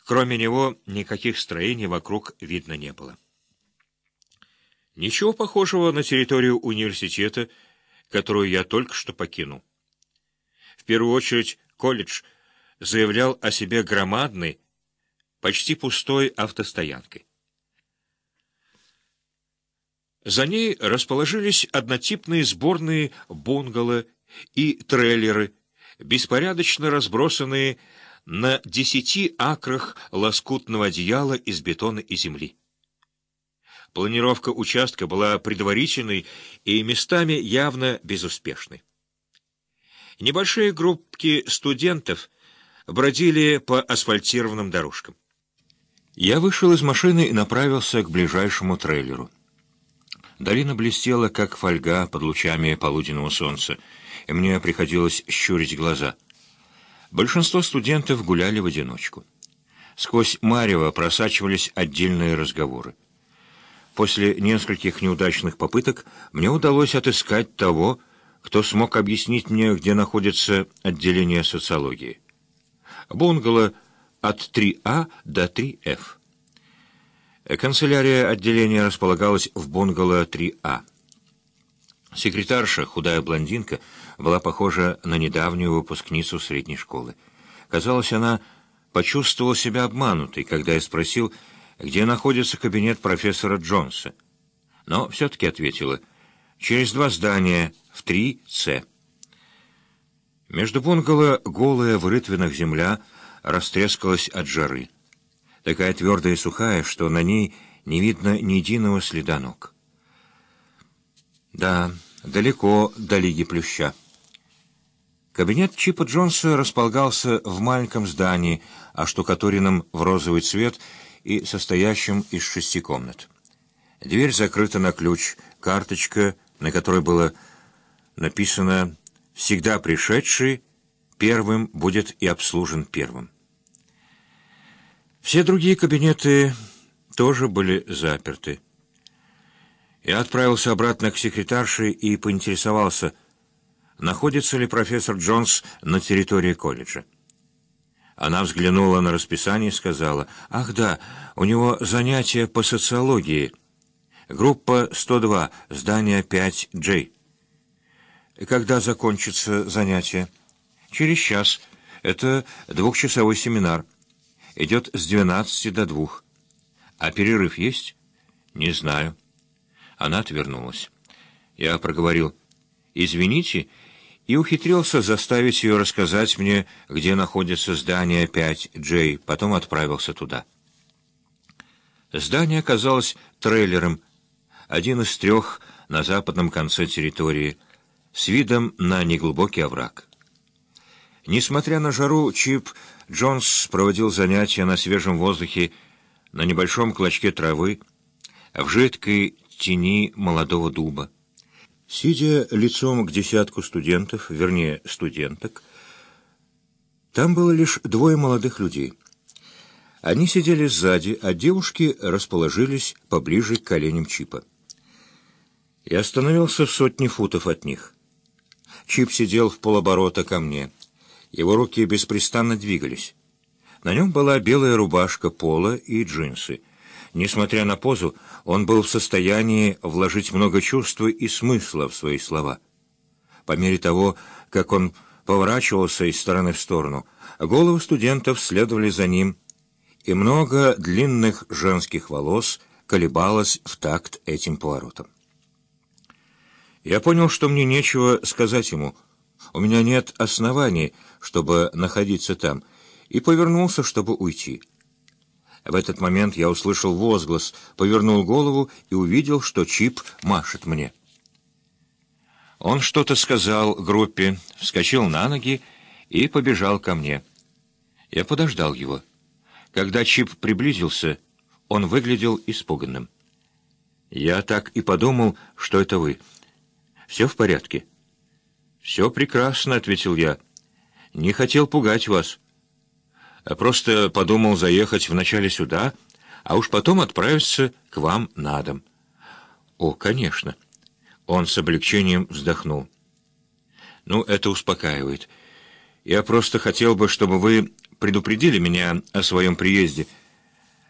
Кроме него, никаких строений вокруг видно не было. Ничего похожего на территорию университета, которую я только что покинул. В первую очередь, колледж заявлял о себе громадной, почти пустой автостоянкой. За ней расположились однотипные сборные бунгало и трейлеры, беспорядочно разбросанные на 10 акрах лоскутного одеяла из бетона и земли. Планировка участка была предварительной и местами явно безуспешной. Небольшие группки студентов бродили по асфальтированным дорожкам. Я вышел из машины и направился к ближайшему трейлеру. Долина блестела, как фольга под лучами полуденного солнца, и мне приходилось щурить глаза. Большинство студентов гуляли в одиночку. Сквозь марево просачивались отдельные разговоры. После нескольких неудачных попыток мне удалось отыскать того, кто смог объяснить мне, где находится отделение социологии. Бунгало от 3А до 3F. Канцелярия отделения располагалась в бунгало 3А. Секретарша, худая блондинка, была похожа на недавнюю выпускницу средней школы. Казалось, она почувствовала себя обманутой, когда я спросил, где находится кабинет профессора Джонса. Но все-таки ответила: через 2 здания, в 3С. Между бунгало голая в рытвинах земля растрескалась от жары. Такая твердая и сухая, что на ней не видно ни единого следа ног. Да, далеко до Лиги Плюща. Кабинет Чипа Джонса располагался в маленьком здании, оштукатуренном в розовый цвет и состоящем из 6 комнат. Дверь закрыта на ключ, карточка, на которой было написано «Всегда пришедший первым будет и обслужен первым». Все другие кабинеты тоже были заперты. Я отправился обратно к секретарше и поинтересовался, находится ли профессор Джонс на территории колледжа. Она взглянула на расписание и сказала: «Ах да, у него занятия по социологии. Группа 102, здание 5J». «Когда закончится занятие?» «Через час. Это 2-часовой семинар. Идет с 12 до 2. А перерыв есть?» «Не знаю». Она отвернулась. Я проговорил: «Извините», и ухитрился заставить ее рассказать мне, где находится здание 5J, потом отправился туда. Здание оказалось трейлером, один из 3 на западном конце территории, с видом на неглубокий овраг. Несмотря на жару, Чип Джонс проводил занятия на свежем воздухе на небольшом клочке травы, в жидкой тени молодого дуба. Сидя лицом к десятку студентов, вернее, студенток, там было лишь 2 молодых людей. Они сидели сзади, а девушки расположились поближе к коленям Чипа. Я остановился в 100 футов от них. Чип сидел в полоборота ко мне. Его руки беспрестанно двигались. На нем была белая рубашка пола и джинсы. Несмотря на позу, он был в состоянии вложить много чувства и смысла в свои слова. По мере того, как он поворачивался из стороны в сторону, головы студентов следовали за ним, и много длинных женских волос колебалось в такт этим поворотом. Я понял, что мне нечего сказать ему. У меня нет оснований, чтобы находиться там, и повернулся, чтобы уйти. В этот момент я услышал возглас, повернул голову и увидел, что Чип машет мне. Он что-то сказал группе, вскочил на ноги и побежал ко мне. Я подождал его. Когда Чип приблизился, он выглядел испуганным. «Я так и подумал, что это вы. Все в порядке?» «Все прекрасно», — ответил я. «Не хотел пугать вас. Просто подумал заехать вначале сюда, а уж потом отправиться к вам на дом». «О, конечно». Он с облегчением вздохнул. «Ну, это успокаивает. Я просто хотел бы, чтобы вы предупредили меня о своем приезде,